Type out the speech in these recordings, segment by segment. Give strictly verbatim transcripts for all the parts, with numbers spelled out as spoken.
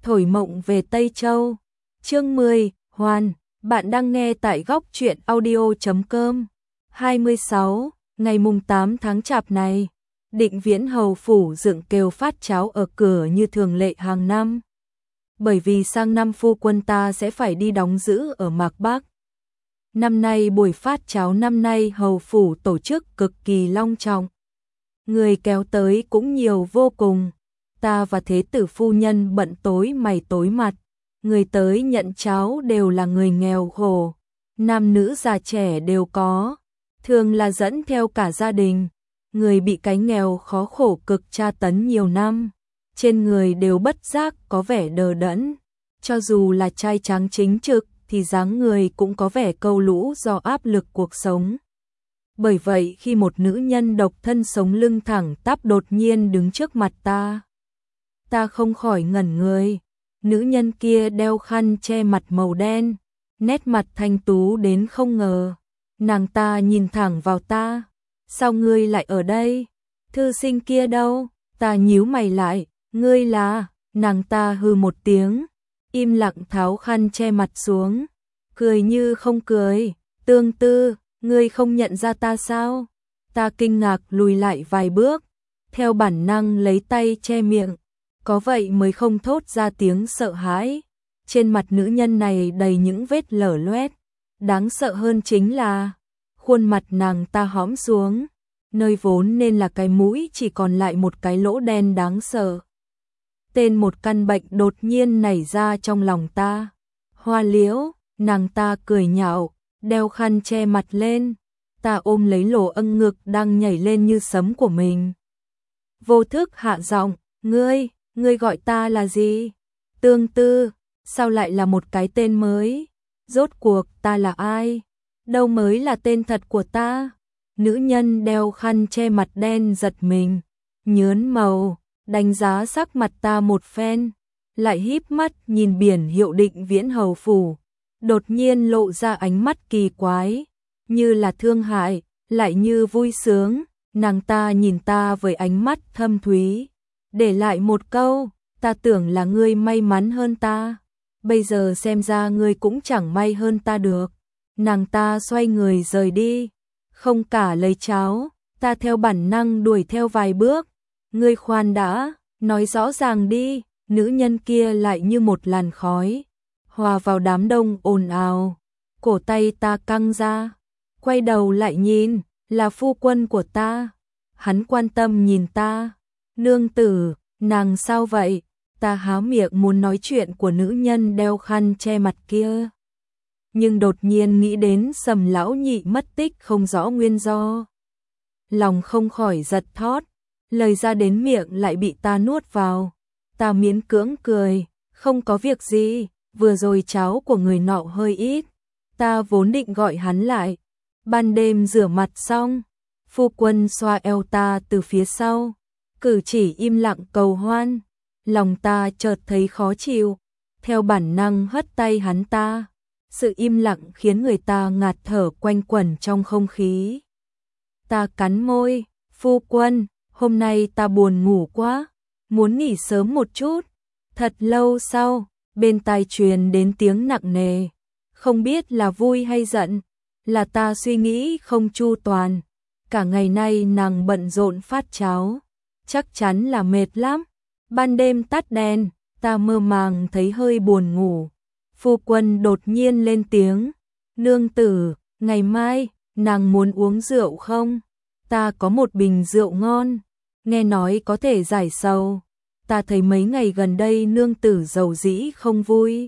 Thổi mộng về Tây Châu. Chương mười, Hoàn, bạn đang nghe tại góc truyện audio chấm com. hai mươi sáu, ngày mùng tám tháng Chạp này, Định Viễn hầu phủ dựng kêu phát cháo ở cửa như thường lệ hàng năm. Bởi vì sang năm phu quân ta sẽ phải đi đóng giữ ở Mạc Bắc. Năm nay buổi phát cháo năm nay hầu phủ tổ chức cực kỳ long trọng. Người kéo tới cũng nhiều vô cùng. Ta và thế tử phu nhân bận tối mày tối mặt. Người tới nhận cháo đều là người nghèo khổ. Nam nữ già trẻ đều có. Thường là dẫn theo cả gia đình. Người bị cái nghèo khó khổ cực tra tấn nhiều năm. Trên người đều bất giác có vẻ đờ đẫn. Cho dù là trai tráng chính trực thì dáng người cũng có vẻ câu lũ do áp lực cuộc sống. Bởi vậy khi một nữ nhân độc thân sống lưng thẳng tắp đột nhiên đứng trước mặt ta, ta không khỏi ngẩn người. Nữ nhân kia đeo khăn che mặt màu đen, nét mặt thanh tú đến không ngờ. Nàng ta nhìn thẳng vào ta. Sao ngươi lại ở đây? Thư sinh kia đâu? Ta nhíu mày lại. Ngươi là? Nàng ta hừ một tiếng, im lặng tháo khăn che mặt xuống, cười như không cười. Tương Tư, ngươi không nhận ra ta sao? Ta kinh ngạc lùi lại vài bước, theo bản năng lấy tay che miệng, có vậy mới không thốt ra tiếng sợ hãi. Trên mặt nữ nhân này đầy những vết lở loét, đáng sợ hơn chính là khuôn mặt nàng ta hõm xuống, nơi vốn nên là cái mũi chỉ còn lại một cái lỗ đen đáng sợ. Tên một căn bệnh đột nhiên nảy ra trong lòng ta. Hoa Liễu, nàng ta cười nhạo, đeo khăn che mặt lên. Ta ôm lấy lỗ âng ngực đang nhảy lên như sấm của mình. Vô thức hạ giọng, ngươi, ngươi gọi ta là gì? Tương Tư, sao lại là một cái tên mới? Rốt cuộc ta là ai? Đâu mới là tên thật của ta? Nữ nhân đeo khăn che mặt đen giật mình, nhớn màu, đánh giá sắc mặt ta một phen, lại híp mắt nhìn biển hiệu Định Viễn hầu phủ, đột nhiên lộ ra ánh mắt kỳ quái, như là thương hại, lại như vui sướng. Nàng ta nhìn ta với ánh mắt thâm thúy, để lại một câu, ta tưởng là ngươi may mắn hơn ta, bây giờ xem ra ngươi cũng chẳng may hơn ta được. Nàng ta xoay người rời đi, không cả lấy cháo. Ta theo bản năng đuổi theo vài bước. Ngươi khoan đã, nói rõ ràng đi. Nữ nhân kia lại như một làn khói, hòa vào đám đông ồn ào. Cổ tay ta căng ra, quay đầu lại nhìn, là phu quân của ta. Hắn quan tâm nhìn ta. Nương tử, nàng sao vậy? Ta há miệng muốn nói chuyện của nữ nhân đeo khăn che mặt kia, nhưng đột nhiên nghĩ đến Sầm lão nhị mất tích không rõ nguyên do. Lòng không khỏi giật thót, lời ra đến miệng lại bị ta nuốt vào. Ta miễn cưỡng cười, không có việc gì, vừa rồi cháo của người nọ hơi ít. Ta vốn định gọi hắn lại. Ban đêm rửa mặt xong, phu quân xoa eo ta từ phía sau, cử chỉ im lặng cầu hoan. Lòng ta chợt thấy khó chịu, theo bản năng hất tay hắn ta. Sự im lặng khiến người ta ngạt thở quanh quẩn trong không khí. Ta cắn môi, phu quân, hôm nay ta buồn ngủ quá, muốn nghỉ sớm một chút. Thật lâu sau, bên tai truyền đến tiếng nặng nề, không biết là vui hay giận, là ta suy nghĩ không chu toàn. Cả ngày nay nàng bận rộn phát cháo, chắc chắn là mệt lắm. Ban đêm tắt đèn, ta mơ màng thấy hơi buồn ngủ. Phu quân đột nhiên lên tiếng, nương tử, ngày mai, nàng muốn uống rượu không? Ta có một bình rượu ngon, nghe nói có thể giải sầu. Ta thấy mấy ngày gần đây nương tử giàu dĩ không vui.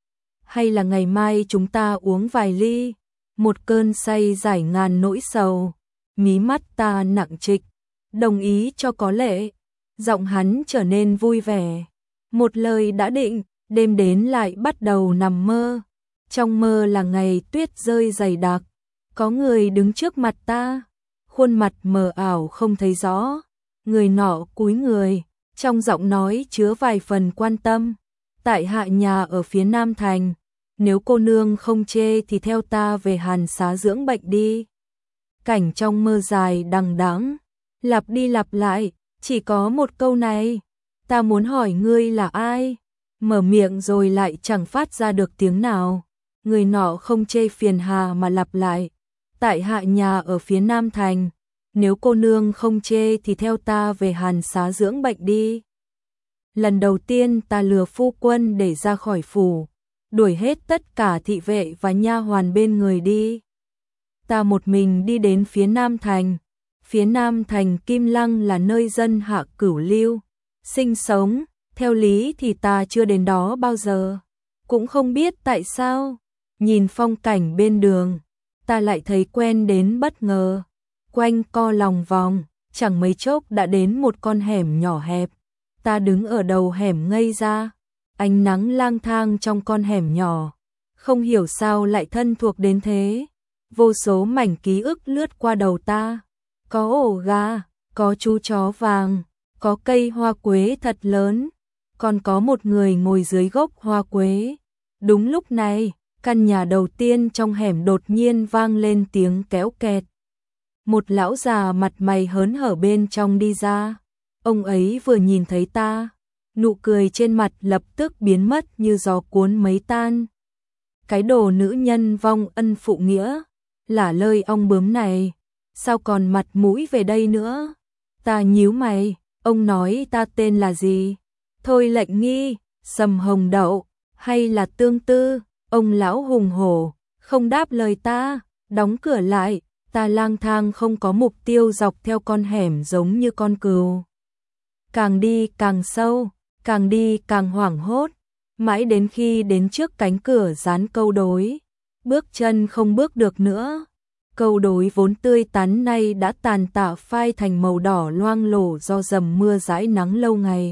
Hay là ngày mai chúng ta uống vài ly, một cơn say giải ngàn nỗi sầu. Mí mắt ta nặng trịch, đồng ý cho có lệ. Giọng hắn trở nên vui vẻ. Một lời đã định. Đêm đến lại bắt đầu nằm mơ. Trong mơ là ngày tuyết rơi dày đặc, có người đứng trước mặt ta, khuôn mặt mờ ảo không thấy rõ. Người nọ cúi người, trong giọng nói chứa vài phần quan tâm. Tại hạ nhà ở phía Nam Thành, nếu cô nương không chê thì theo ta về Hàn Xá dưỡng bệnh đi. Cảnh trong mơ dài đằng đẵng, lặp đi lặp lại, chỉ có một câu này. Ta muốn hỏi ngươi là ai? mở miệng rồi lại chẳng phát ra được tiếng nào. Người nọ không chê phiền hà mà lặp lại, tại hạ nhà ở phía Nam Thành, nếu cô nương không chê thì theo ta về Hàn Xá dưỡng bệnh đi. Lần đầu tiên ta lừa phu quân để ra khỏi phủ, đuổi hết tất cả thị vệ và nha hoàn bên người đi. Ta một mình đi đến phía Nam Thành. Phía Nam Thành Kim Lăng là nơi dân Hạ Cửu Lưu sinh sống, theo lý thì ta chưa đến đó bao giờ. Cũng không biết tại sao, nhìn phong cảnh bên đường, ta lại thấy quen đến bất ngờ. Quanh co lòng vòng, chẳng mấy chốc đã đến một con hẻm nhỏ hẹp. Ta đứng ở đầu hẻm ngây ra, ánh nắng lang thang trong con hẻm nhỏ, không hiểu sao lại thân thuộc đến thế. Vô số mảnh ký ức lướt qua đầu ta, có ổ gà, có chú chó vàng, có cây hoa quế thật lớn, còn có một người ngồi dưới gốc hoa quế. Đúng lúc này, căn nhà đầu tiên trong hẻm đột nhiên vang lên tiếng kéo kẹt. Một lão già mặt mày hớn hở bên trong đi ra. Ông ấy vừa nhìn thấy ta, nụ cười trên mặt lập tức biến mất như gió cuốn mấy tan. Cái đồ nữ nhân vong ân phụ nghĩa, lả lơi ong bướm này, sao còn mặt mũi về đây nữa? Ta nhíu mày, ông nói ta tên là gì? Thôi Lệnh Nghi, Sầm Hồng Đậu, hay là Tương Tư? Ông lão hùng hổ, không đáp lời ta, đóng cửa lại. Ta lang thang không có mục tiêu dọc theo con hẻm giống như con cừu. Càng đi càng sâu, càng đi càng hoảng hốt, mãi đến khi đến trước cánh cửa dán câu đối, bước chân không bước được nữa. Câu đối vốn tươi tắn nay đã tàn tạ phai thành màu đỏ loang lổ do dầm mưa dãi nắng lâu ngày.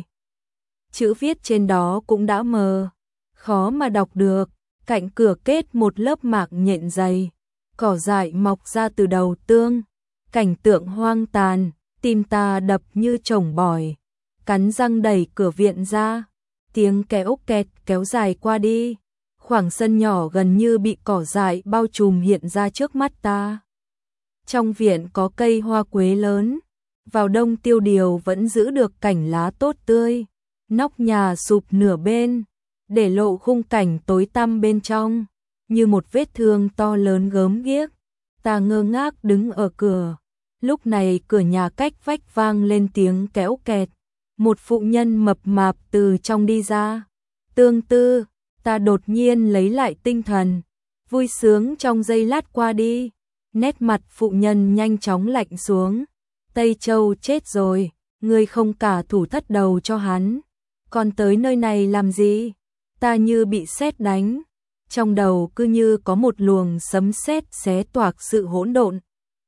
Chữ viết trên đó cũng đã mờ, khó mà đọc được, cạnh cửa kết một lớp mạc nhện dày. Cỏ dại mọc ra từ đầu tương, cảnh tượng hoang tàn, tim ta đập như trống bòi, cắn răng đẩy cửa viện ra, tiếng kéo kẹt kéo dài qua đi, khoảng sân nhỏ gần như bị cỏ dại bao trùm hiện ra trước mắt ta. Trong viện có cây hoa quế lớn, vào đông tiêu điều vẫn giữ được cảnh lá tốt tươi, nóc nhà sụp nửa bên, để lộ khung cảnh tối tăm bên trong. Như một vết thương to lớn gớm ghiếc, ta ngơ ngác đứng ở cửa. Lúc này cửa nhà cách vách vang lên tiếng kéo kẹt, một phụ nhân mập mạp từ trong đi ra. Tương Tư, ta đột nhiên lấy lại tinh thần, vui sướng trong giây lát qua đi, nét mặt phụ nhân nhanh chóng lạnh xuống. Tây Châu chết rồi, ngươi không cả thủ thất đầu cho hắn, còn tới nơi này làm gì? Ta như bị sét đánh. Trong đầu cứ như có một luồng sấm sét xé toạc sự hỗn độn.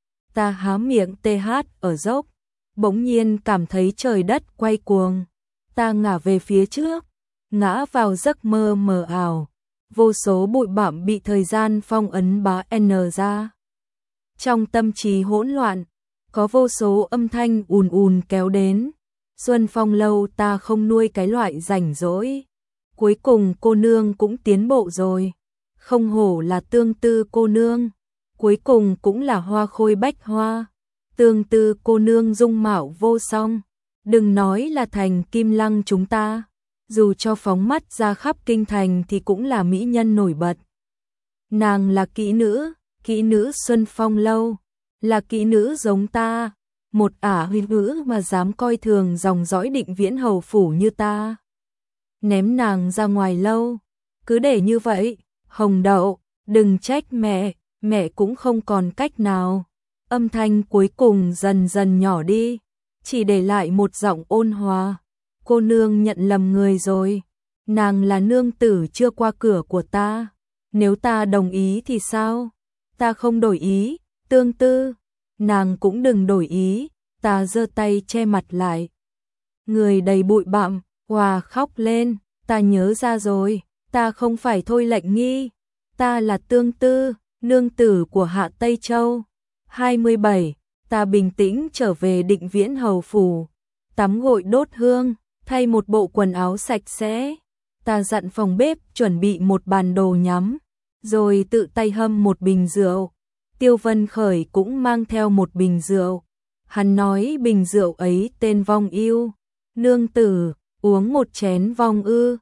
Ta há miệng tê hát ở dốc, bỗng nhiên cảm thấy trời đất quay cuồng. Ta ngả về phía trước, ngã vào giấc mơ mờ ảo. Vô số bụi bặm bị thời gian phong ấn bá n ra. Trong tâm trí hỗn loạn, có vô số âm thanh ùn ùn kéo đến. Xuân Phong lâu ta không nuôi cái loại rảnh rỗi. Cuối cùng cô nương cũng tiến bộ rồi, không hổ là Tương Tư cô nương, cuối cùng cũng là hoa khôi bách hoa. Tương Tư cô nương dung mạo vô song, đừng nói là thành Kim Lăng chúng ta, dù cho phóng mắt ra khắp kinh thành thì cũng là mỹ nhân nổi bật. Nàng là kỹ nữ, kỹ nữ Xuân Phong lâu, là kỹ nữ giống ta, một ả huy ngữ mà dám coi thường dòng dõi Định Viễn hầu phủ như ta. Ném nàng ra ngoài lâu, cứ để như vậy, Hồng Đậu, đừng trách mẹ, mẹ cũng không còn cách nào. Âm thanh cuối cùng dần dần nhỏ đi, chỉ để lại một giọng ôn hòa. Cô nương nhận lầm người rồi, nàng là nương tử chưa qua cửa của ta, nếu ta đồng ý thì sao? Ta không đổi ý, Tương Tư, nàng cũng đừng đổi ý. Ta giơ tay che mặt lại, người đầy bụi bặm, hòa khóc lên. Ta nhớ ra rồi, ta không phải Thôi Lệnh Nghi, ta là Tương Tư, nương tử của Hạ Tây Châu. hai mươi bảy, ta bình tĩnh trở về Định Viễn hầu phủ, tắm gội đốt hương, thay một bộ quần áo sạch sẽ. Ta dặn phòng bếp chuẩn bị một bàn đồ nhắm, rồi tự tay hâm một bình rượu. Tiêu Vân Khởi cũng mang theo một bình rượu. Hắn nói bình rượu ấy tên Vong Yêu. Nương tử, uống một chén vong ư?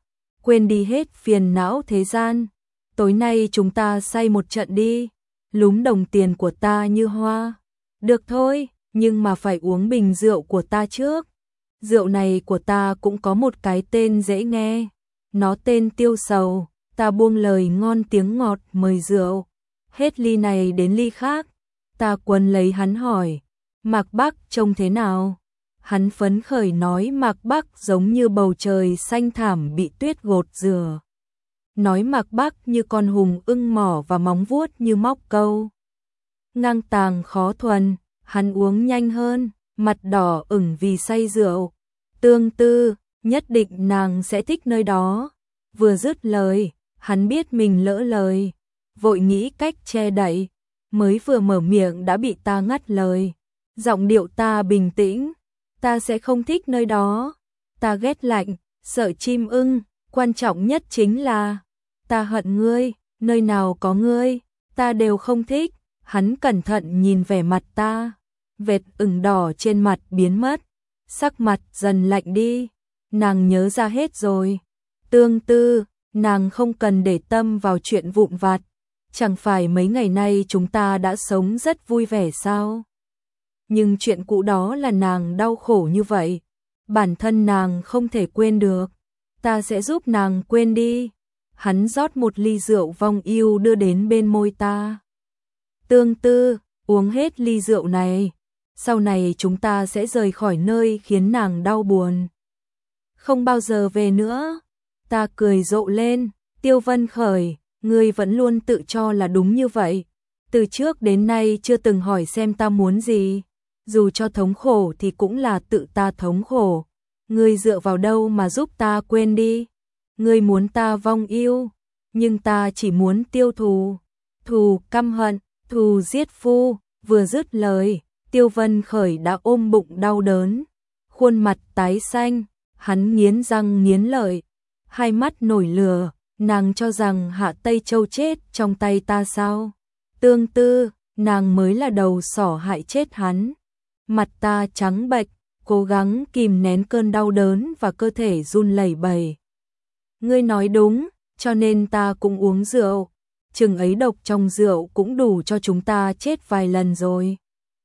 quên đi hết phiền não thế gian. Tối nay chúng ta say một trận đi, lúm đồng tiền của ta như hoa. Được thôi, nhưng mà phải uống bình rượu của ta trước. Rượu này của ta cũng có một cái tên dễ nghe, nó tên Tiêu Sầu. Ta buông lời ngon tiếng ngọt mời rượu, hết ly này đến ly khác. Ta quấn lấy hắn hỏi, Mạc Bắc trông thế nào? Hắn phấn khởi nói Mạc Bắc giống như bầu trời xanh thảm bị tuyết gột rửa. Nói Mạc Bắc như con hùng ưng mỏ và móng vuốt như móc câu. Ngang tàng khó thuần, hắn uống nhanh hơn, mặt đỏ ửng vì say rượu. Tương Tư, nhất định nàng sẽ thích nơi đó. Vừa dứt lời, hắn biết mình lỡ lời, vội nghĩ cách che đậy, mới vừa mở miệng đã bị ta ngắt lời. Giọng điệu ta bình tĩnh, ta sẽ không thích nơi đó, ta ghét lạnh, sợ chim ưng, quan trọng nhất chính là ta hận ngươi, nơi nào có ngươi, ta đều không thích. Hắn cẩn thận nhìn vẻ mặt ta, vệt ửng đỏ trên mặt biến mất, sắc mặt dần lạnh đi. Nàng nhớ ra hết rồi. Tương Tư, nàng không cần để tâm vào chuyện vụn vặt. Chẳng phải mấy ngày nay chúng ta đã sống rất vui vẻ sao? Nhưng chuyện cũ đó là nàng đau khổ như vậy, bản thân nàng không thể quên được. Ta sẽ giúp nàng quên đi. Hắn rót một ly rượu vong yêu đưa đến bên môi ta. Tương Tư, uống hết ly rượu này, sau này chúng ta sẽ rời khỏi nơi khiến nàng đau buồn, không bao giờ về nữa. Ta cười rộ lên, Tiêu Vân Khởi, ngươi vẫn luôn tự cho là đúng như vậy. Từ trước đến nay chưa từng hỏi xem ta muốn gì, dù cho thống khổ thì cũng là tự ta thống khổ. Ngươi dựa vào đâu mà giúp ta quên đi? Ngươi muốn ta vong yêu, nhưng ta chỉ muốn tiêu thù, thù căm hận, thù giết phu. Vừa dứt lời, Tiêu Vân Khởi đã ôm bụng đau đớn, khuôn mặt tái xanh, hắn nghiến răng nghiến lợi, hai mắt nổi lửa. Nàng cho rằng Hạ Tây Châu chết trong tay ta sao? Tương Tư, nàng mới là đầu sỏ hại chết hắn. Mặt ta trắng bệch, cố gắng kìm nén cơn đau đớn và cơ thể run lẩy bẩy. Ngươi nói đúng, cho nên ta cũng uống rượu. Chừng ấy độc trong rượu cũng đủ cho chúng ta chết vài lần rồi.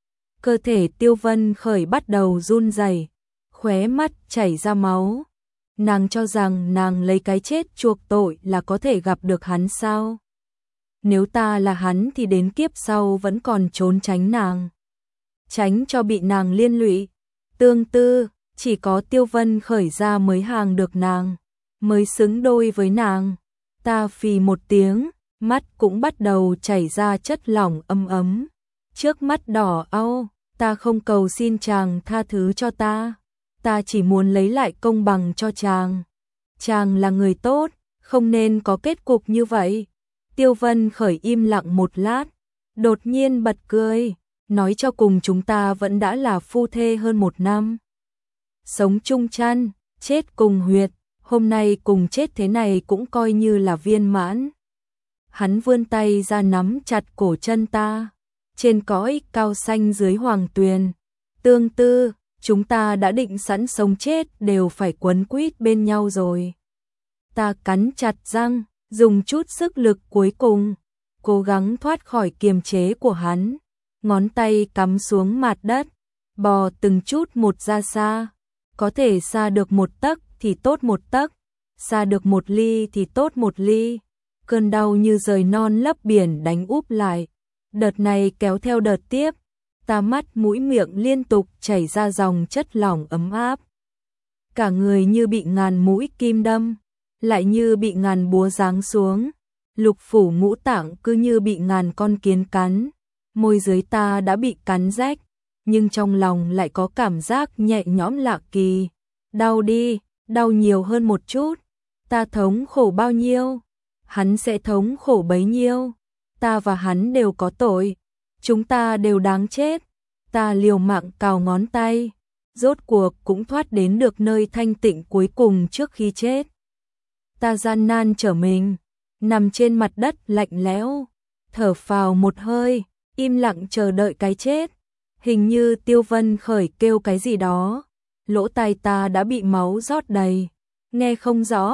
Cơ thể Tiêu Vân Khởi bắt đầu run rẩy, khóe mắt chảy ra máu. Nàng cho rằng nàng lấy cái chết chuộc tội là có thể gặp được hắn sao? Nếu ta là hắn thì đến kiếp sau vẫn còn trốn tránh nàng, tránh cho bị nàng liên lụy. Tương Tư, chỉ có Tiêu Vân Khởi ra mới hàng được nàng, mới xứng đôi với nàng. Ta phì một tiếng, mắt cũng bắt đầu chảy ra chất lỏng ấm ấm, trước mắt đỏ au. Ta không cầu xin chàng tha thứ cho ta, ta chỉ muốn lấy lại công bằng cho chàng. Chàng là người tốt, không nên có kết cục như vậy. Tiêu Vân Khởi im lặng một lát, đột nhiên bật cười, nói cho cùng chúng ta vẫn đã là phu thê hơn một năm. Sống chung chăn, chết cùng huyệt, hôm nay cùng chết thế này cũng coi như là viên mãn. Hắn vươn tay ra nắm chặt cổ chân ta, trên cõi cao xanh dưới hoàng tuyền. Tương Tư, chúng ta đã định sẵn sống chết đều phải quấn quýt bên nhau rồi. Ta cắn chặt răng, dùng chút sức lực cuối cùng, cố gắng thoát khỏi kiềm chế của hắn. Ngón tay cắm xuống mặt đất, bò từng chút một ra xa. Có thể xa được một tấc thì tốt một tấc, xa được một ly thì tốt một ly. Cơn đau như rời non lấp biển đánh úp lại, đợt này kéo theo đợt tiếp. Ta mắt mũi miệng liên tục chảy ra dòng chất lỏng ấm áp. Cả người như bị ngàn mũi kim đâm, lại như bị ngàn búa giáng xuống. Lục phủ ngũ tạng cứ như bị ngàn con kiến cắn. Môi dưới ta đã bị cắn rách, nhưng trong lòng lại có cảm giác nhẹ nhõm lạ kỳ. Đau đi, đau nhiều hơn một chút. Ta thống khổ bao nhiêu, hắn sẽ thống khổ bấy nhiêu. Ta và hắn đều có tội, chúng ta đều đáng chết. Ta liều mạng cào ngón tay, rốt cuộc cũng thoát đến được nơi thanh tịnh cuối cùng trước khi chết. Ta gian nan trở mình, nằm trên mặt đất lạnh lẽo, thở phào một hơi, im lặng chờ đợi cái chết. Hình như Tiêu Vân Khởi kêu cái gì đó, lỗ tai ta đã bị máu rót đầy, nghe không rõ,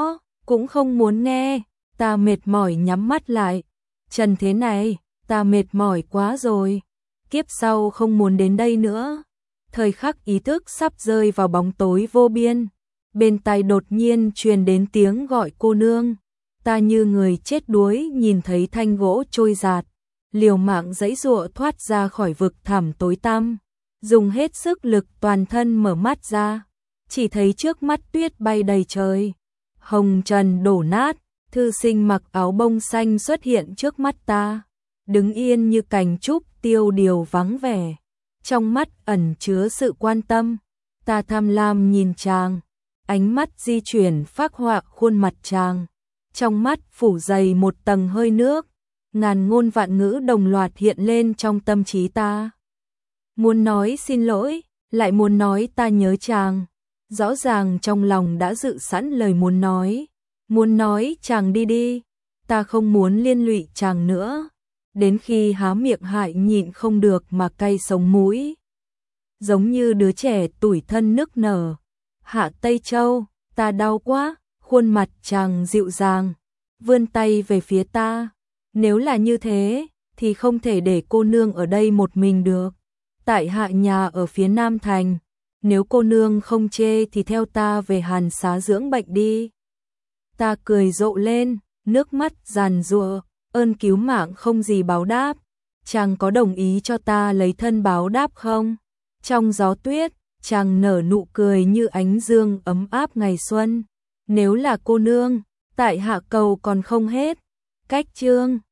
cũng không muốn nghe, ta mệt mỏi nhắm mắt lại. Trần thế này, ta mệt mỏi quá rồi, kiếp sau không muốn đến đây nữa. Thời khắc ý thức sắp rơi vào bóng tối vô biên, bên tai đột nhiên truyền đến tiếng gọi cô nương. Ta như người chết đuối nhìn thấy thanh gỗ trôi giạt, liều mạng giãy giụa thoát ra khỏi vực thẳm tối tăm, dùng hết sức lực toàn thân mở mắt ra, chỉ thấy trước mắt tuyết bay đầy trời, hồng trần đổ nát, thư sinh mặc áo bông xanh xuất hiện trước mắt ta, đứng yên như cành trúc tiêu điều vắng vẻ, trong mắt ẩn chứa sự quan tâm. Ta tham lam nhìn chàng, ánh mắt di chuyển phác họa khuôn mặt chàng, trong mắt phủ dày một tầng hơi nước, ngàn ngôn vạn ngữ đồng loạt hiện lên trong tâm trí ta. Muốn nói xin lỗi, lại muốn nói ta nhớ chàng, rõ ràng trong lòng đã dự sẵn lời muốn nói, muốn nói chàng đi đi, ta không muốn liên lụy chàng nữa, đến khi há miệng hại nhịn không được mà cay sống mũi. Giống như đứa trẻ tủi thân nức nở. Hạ Tây Châu, ta đau quá, khuôn mặt chàng dịu dàng, vươn tay về phía ta. Nếu là như thế, thì không thể để cô nương ở đây một mình được. Tại hạ nhà ở phía Nam Thành, nếu cô nương không chê thì theo ta về Hàn Xá dưỡng bệnh đi. Ta cười rộ lên, nước mắt giàn giụa, ơn cứu mạng không gì báo đáp. Chàng có đồng ý cho ta lấy thân báo đáp không? Trong gió tuyết, chàng nở nụ cười như ánh dương ấm áp ngày xuân. Nếu là cô nương, tại hạ cầu còn không hết. Cách chương